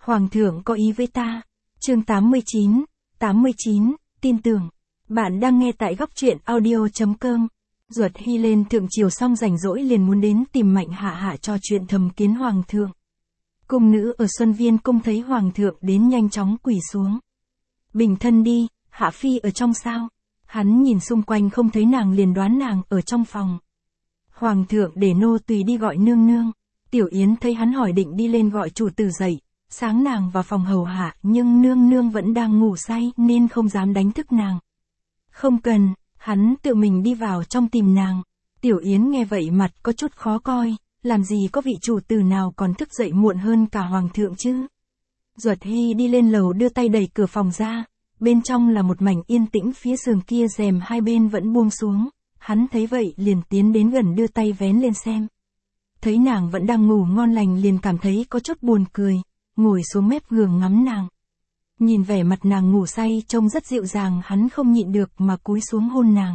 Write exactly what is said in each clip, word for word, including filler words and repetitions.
Hoàng thượng có ý với ta. Chương tám mươi chín, tám mươi chín, tin tưởng. Bạn đang nghe tại góc truyện audio chấm com. Duật Hy lên thượng triều xong rảnh rỗi liền muốn đến tìm Mạnh Hạ Hạ cho chuyện thầm kiến hoàng thượng. Cung nữ ở Xuân Viên cung thấy hoàng thượng đến nhanh chóng quỳ xuống. Bình thân đi, Hạ phi ở trong sao? Hắn nhìn xung quanh không thấy nàng liền đoán nàng ở trong phòng. Hoàng thượng để nô tùy đi gọi nương nương. Tiểu Yến thấy hắn hỏi định đi lên gọi chủ tử dậy, sáng nàng vào phòng hầu hạ nhưng nương nương vẫn đang ngủ say nên không dám đánh thức nàng. Không cần, hắn tự mình đi vào trong tìm nàng. Tiểu Yến nghe vậy mặt có chút khó coi, làm gì có vị chủ tử nào còn thức dậy muộn hơn cả hoàng thượng chứ. Duật Hy đi lên lầu đưa tay đẩy cửa phòng ra, bên trong là một mảnh yên tĩnh, phía giường kia rèm hai bên vẫn buông xuống, hắn thấy vậy liền tiến đến gần đưa tay vén lên xem. Thấy nàng vẫn đang ngủ ngon lành liền cảm thấy có chút buồn cười, ngồi xuống mép giường ngắm nàng. Nhìn vẻ mặt nàng ngủ say trông rất dịu dàng, hắn không nhịn được mà cúi xuống hôn nàng.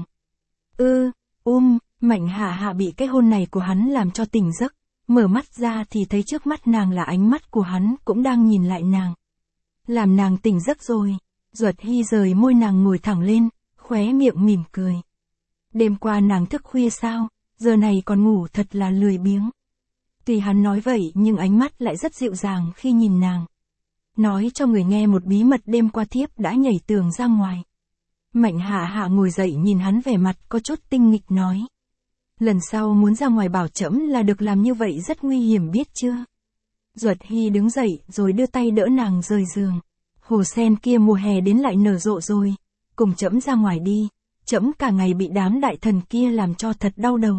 Ư, um, Mạnh Hạ Hạ bị cái hôn này của hắn làm cho tỉnh giấc, mở mắt ra thì thấy trước mắt nàng là ánh mắt của hắn cũng đang nhìn lại nàng. Làm nàng tỉnh giấc rồi. Duật Hy rời môi nàng ngồi thẳng lên, khóe miệng mỉm cười. Đêm qua nàng thức khuya sao, giờ này còn ngủ thật là lười biếng. Tuy hắn nói vậy nhưng ánh mắt lại rất dịu dàng khi nhìn nàng. Nói cho người nghe một bí mật, đêm qua thiếp đã nhảy tường ra ngoài. Mạnh Hạ Hạ ngồi dậy nhìn hắn vẻ mặt có chút tinh nghịch nói. Lần sau muốn ra ngoài bảo trẫm là được, làm như vậy rất nguy hiểm biết chưa. Duật Hy đứng dậy rồi đưa tay đỡ nàng rời giường. Hồ sen kia mùa hè đến lại nở rộ rồi, cùng trẫm ra ngoài đi, trẫm cả ngày bị đám đại thần kia làm cho thật đau đầu.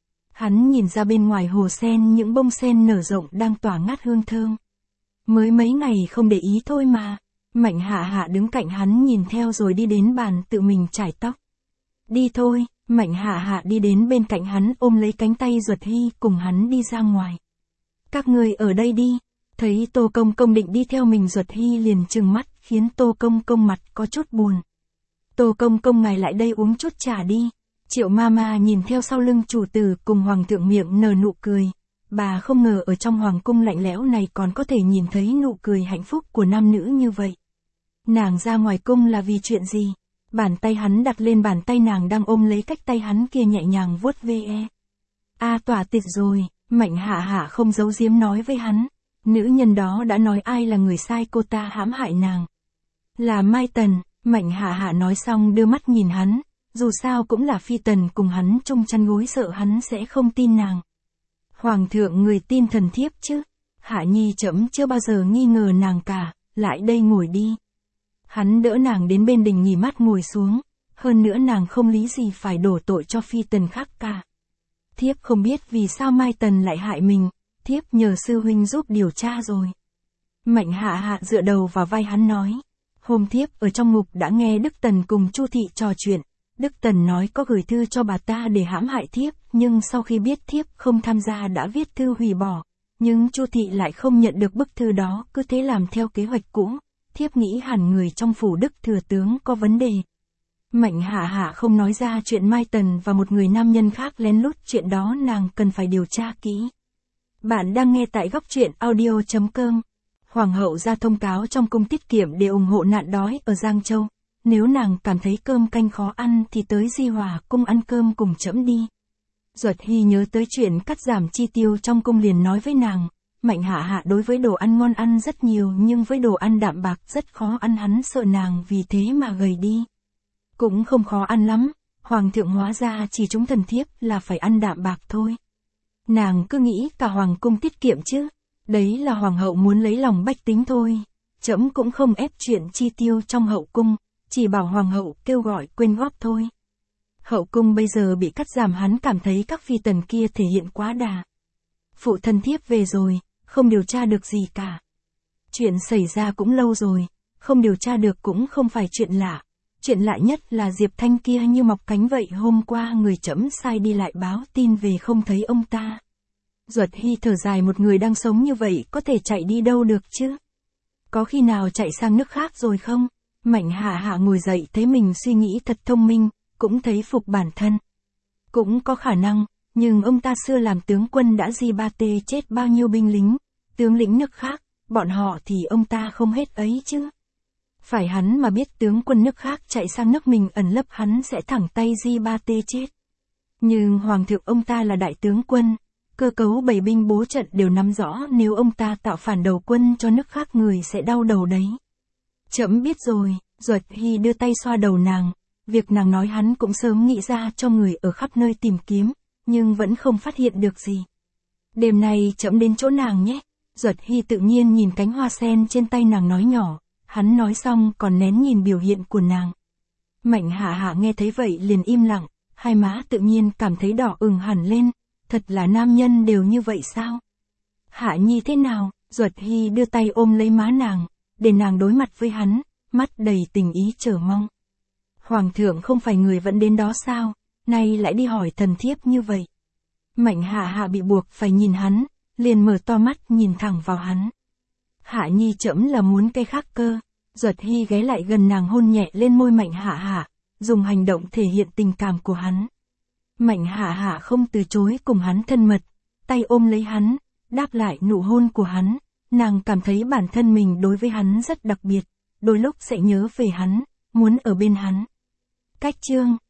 Hắn nhìn ra bên ngoài hồ sen những bông sen nở rộng đang tỏa ngát hương thơm. Mới mấy ngày không để ý thôi mà. Mạnh Hạ Hạ đứng cạnh hắn nhìn theo rồi đi đến bàn tự mình chải tóc. Đi thôi, Mạnh Hạ Hạ đi đến bên cạnh hắn ôm lấy cánh tay Duật Hy cùng hắn đi ra ngoài. Các ngươi ở đây đi. Thấy Tô Công Công định đi theo mình, Duật Hy liền trừng mắt khiến Tô Công Công mặt có chút buồn. Tô Công Công ngài lại đây uống chút trà đi. Triệu Mama nhìn theo sau lưng chủ tử cùng hoàng thượng miệng nở nụ cười. Bà không ngờ ở trong hoàng cung lạnh lẽo này còn có thể nhìn thấy nụ cười hạnh phúc của nam nữ như vậy. Nàng ra ngoài cung là vì chuyện gì? Bàn tay hắn đặt lên bàn tay nàng đang ôm lấy, cách tay hắn kia nhẹ nhàng vuốt ve. A tỏa tịt rồi, Mạnh Hạ Hạ không giấu giếm nói với hắn. Nữ nhân đó đã nói ai là người sai cô ta hãm hại nàng. Là Mai Tần. Mạnh Hạ Hạ nói xong đưa mắt nhìn hắn, dù sao cũng là phi tần cùng hắn chung chăn gối, sợ hắn sẽ không tin nàng. Hoàng thượng người tin thần thiếp chứ? Hạ nhi trẫm chưa bao giờ nghi ngờ nàng cả, lại đây ngồi đi. Hắn đỡ nàng đến bên đình nghỉ mát ngồi xuống, hơn nữa nàng không lý gì phải đổ tội cho phi tần khác cả. Thiếp không biết vì sao Mai Tần lại hại mình, thiếp nhờ sư huynh giúp điều tra rồi. Mạnh Hạ Hạ dựa đầu vào vai hắn nói. Hôm thiếp ở trong ngục đã nghe Đức Tần cùng Chu Thị trò chuyện. Đức Tần nói có gửi thư cho bà ta để hãm hại thiếp, nhưng sau khi biết thiếp không tham gia đã viết thư hủy bỏ. Nhưng Chu Thị lại không nhận được bức thư đó, cứ thế làm theo kế hoạch cũ. Thiếp nghĩ hẳn người trong phủ Đức thừa tướng có vấn đề. Mạnh Hạ Hạ không nói ra chuyện Mai Tần và một người nam nhân khác lén lút, chuyện đó nàng cần phải điều tra kỹ. Bạn đang nghe tại góc truyện audio chấm com. Hoàng hậu ra thông cáo trong cung tiết kiệm để ủng hộ nạn đói ở Giang Châu. Nếu nàng cảm thấy cơm canh khó ăn thì tới Di Hòa cung ăn cơm cùng trẫm đi. Duật Hy nhớ tới chuyện cắt giảm chi tiêu trong cung liền nói với nàng. Mạnh Hạ Hạ đối với đồ ăn ngon ăn rất nhiều nhưng với đồ ăn đạm bạc rất khó ăn, hắn sợ nàng vì thế mà gầy đi. Cũng không khó ăn lắm, hoàng thượng hóa ra chỉ chúng thần thiếp là phải ăn đạm bạc thôi. Nàng cứ nghĩ cả hoàng cung tiết kiệm chứ. Đấy là hoàng hậu muốn lấy lòng bách tính thôi. Trẫm cũng không ép chuyện chi tiêu trong hậu cung, chỉ bảo hoàng hậu kêu gọi quyên góp thôi. Hậu cung bây giờ bị cắt giảm, hắn cảm thấy các phi tần kia thể hiện quá đà. Phụ thân thiếp về rồi, không điều tra được gì cả. Chuyện xảy ra cũng lâu rồi, không điều tra được cũng không phải chuyện lạ. Chuyện lạ nhất là Diệp Thanh kia như mọc cánh vậy, hôm qua người trẫm sai đi lại báo tin về không thấy ông ta. Duật Hy thở dài, một người đang sống như vậy có thể chạy đi đâu được chứ? Có khi nào chạy sang nước khác rồi không? Mạnh Hạ Hạ ngồi dậy thấy mình suy nghĩ thật thông minh, cũng thấy phục bản thân. Cũng có khả năng, nhưng ông ta xưa làm tướng quân đã di ba tê chết bao nhiêu binh lính, tướng lĩnh nước khác, bọn họ thì ông ta không hết ấy chứ. Phải hắn mà biết tướng quân nước khác chạy sang nước mình ẩn lấp hắn sẽ thẳng tay di ba tê chết. Nhưng hoàng thượng ông ta là đại tướng quân, cơ cấu bày binh bố trận đều nắm rõ, nếu ông ta tạo phản đầu quân cho nước khác người sẽ đau đầu đấy. Trẫm biết rồi, Duật Hy đưa tay xoa đầu nàng, việc nàng nói hắn cũng sớm nghĩ ra, cho người ở khắp nơi tìm kiếm, nhưng vẫn không phát hiện được gì. Đêm nay trẫm đến chỗ nàng nhé. Duật Hy tự nhiên nhìn cánh hoa sen trên tay nàng nói nhỏ, hắn nói xong còn nén nhìn biểu hiện của nàng. Mạnh Hạ Hạ nghe thấy vậy liền im lặng, hai má tự nhiên cảm thấy đỏ ửng hẳn lên, thật là nam nhân đều như vậy sao? Hạ Nhi thế nào? Duật Hy đưa tay ôm lấy má nàng, để nàng đối mặt với hắn, mắt đầy tình ý chờ mong. Hoàng thượng không phải người vẫn đến đó sao, nay lại đi hỏi thần thiếp như vậy. Mạnh Hạ Hạ bị buộc phải nhìn hắn, liền mở to mắt nhìn thẳng vào hắn. Hạ Nhi trẫm là muốn cái khác cơ. Duật Hy ghé lại gần nàng hôn nhẹ lên môi Mạnh Hạ Hạ, dùng hành động thể hiện tình cảm của hắn. Mạnh Hạ Hạ không từ chối cùng hắn thân mật, tay ôm lấy hắn, đáp lại nụ hôn của hắn, nàng cảm thấy bản thân mình đối với hắn rất đặc biệt, đôi lúc sẽ nhớ về hắn, muốn ở bên hắn. Cách chương